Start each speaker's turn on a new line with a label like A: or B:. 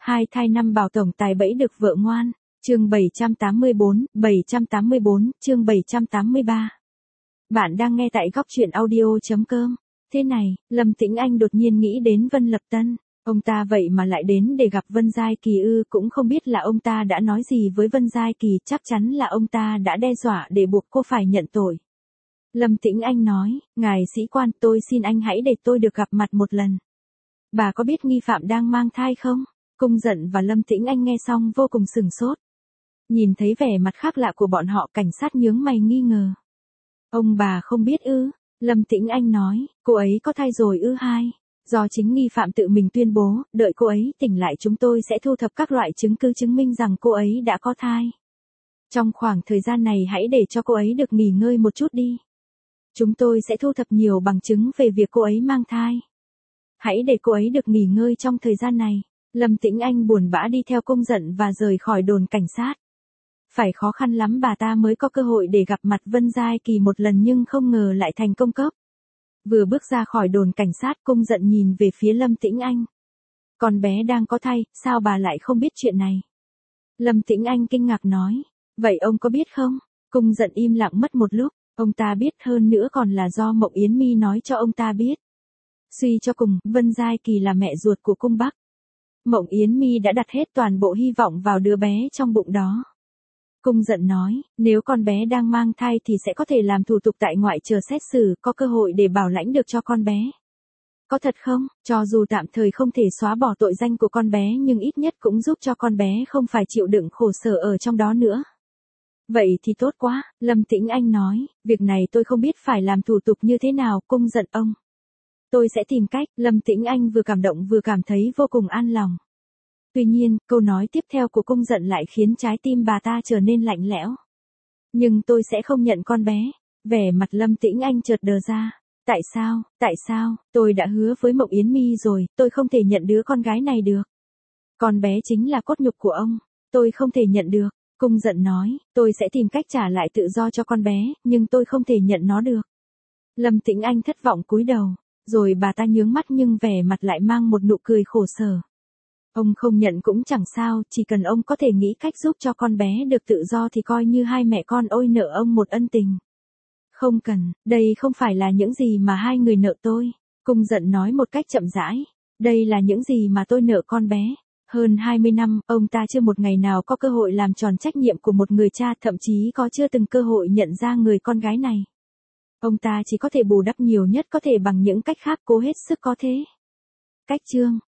A: Hai thai năm bảo tổng tài bẫy được vợ ngoan. Chương 784, chương 783. Bạn đang nghe tại góc truyện audio.com. Thế này, Lâm Tĩnh Anh đột nhiên nghĩ đến Vân Lập Tân. Ông ta vậy mà lại đến để gặp Vân Giai Kỳ ư, cũng không biết là ông ta đã nói gì với Vân Giai Kỳ, chắc chắn là ông ta đã đe dọa để buộc cô phải nhận tội. Lâm Tĩnh Anh nói, ngài sĩ quan, tôi xin anh hãy để tôi được gặp mặt một lần. Bà có biết nghi phạm đang mang thai không? Cung Dận và Lâm Tĩnh Anh nghe xong vô cùng sửng sốt. Nhìn thấy vẻ mặt khác lạ của bọn họ, cảnh sát nhướng mày nghi ngờ. Ông bà không biết ư? Lâm Tĩnh Anh nói, cô ấy có thai rồi ư? Do chính nghi phạm tự mình tuyên bố, đợi cô ấy tỉnh lại chúng tôi sẽ thu thập các loại chứng cứ chứng minh rằng cô ấy đã có thai. Trong khoảng thời gian này hãy để cho cô ấy được nghỉ ngơi một chút đi. Chúng tôi sẽ thu thập nhiều bằng chứng về việc cô ấy mang thai. Hãy để cô ấy được nghỉ ngơi trong thời gian này. Lâm Tĩnh Anh buồn bã đi theo Cung Dận và rời khỏi đồn cảnh sát. Phải khó khăn lắm bà ta mới có cơ hội để gặp mặt Vân Giai Kỳ một lần, nhưng không ngờ lại thành công cấp. Vừa bước ra khỏi đồn cảnh sát, Cung Dận nhìn về phía Lâm Tĩnh Anh. Con bé đang có thai, sao bà lại không biết chuyện này? Lâm Tĩnh Anh kinh ngạc nói. Vậy ông có biết không? Cung Dận im lặng mất một lúc. Ông ta biết, hơn nữa còn là do Mộng Yến My nói cho ông ta biết. Suy cho cùng, Vân Giai Kỳ là mẹ ruột của Cung Bắc. Mộng Yến My đã đặt hết toàn bộ hy vọng vào đứa bé trong bụng đó. Cung Dận nói, nếu con bé đang mang thai thì sẽ có thể làm thủ tục tại ngoại chờ xét xử, có cơ hội để bảo lãnh được cho con bé. Có thật không? Cho dù tạm thời không thể xóa bỏ tội danh của con bé nhưng ít nhất cũng giúp cho con bé không phải chịu đựng khổ sở ở trong đó nữa. Vậy thì tốt quá, Lâm Tĩnh Anh nói, việc này tôi không biết phải làm thủ tục như thế nào. Cung Dận ông. Tôi sẽ tìm cách. Lâm Tĩnh Anh vừa cảm động vừa cảm thấy vô cùng an lòng. Tuy nhiên, câu nói tiếp theo của Cung Dận lại khiến trái tim bà ta trở nên lạnh lẽo. Nhưng tôi sẽ không nhận con bé. Vẻ mặt Lâm Tĩnh Anh chợt đờ ra. Tại sao, tôi đã hứa với Mộng Yến My rồi, tôi không thể nhận đứa con gái này được. Con bé chính là cốt nhục của ông, tôi không thể nhận được. Cung Dận nói, tôi sẽ tìm cách trả lại tự do cho con bé, nhưng tôi không thể nhận nó được. Lâm Tĩnh Anh thất vọng cúi đầu, rồi bà ta nhướng mắt nhưng vẻ mặt lại mang một nụ cười khổ sở. Ông không nhận cũng chẳng sao, chỉ cần ông có thể nghĩ cách giúp cho con bé được tự do thì coi như hai mẹ con ôi nợ ông một ân tình. Không cần, đây không phải là những gì mà hai người nợ tôi. Cung Dận nói một cách chậm rãi, đây là những gì mà tôi nợ con bé. Hơn 20 năm, ông ta chưa một ngày nào có cơ hội làm tròn trách nhiệm của một người cha, thậm chí có chưa từng cơ hội nhận ra người con gái này. Ông ta chỉ có thể bù đắp nhiều nhất có thể bằng những cách khác, cố hết sức có thể. Cách chương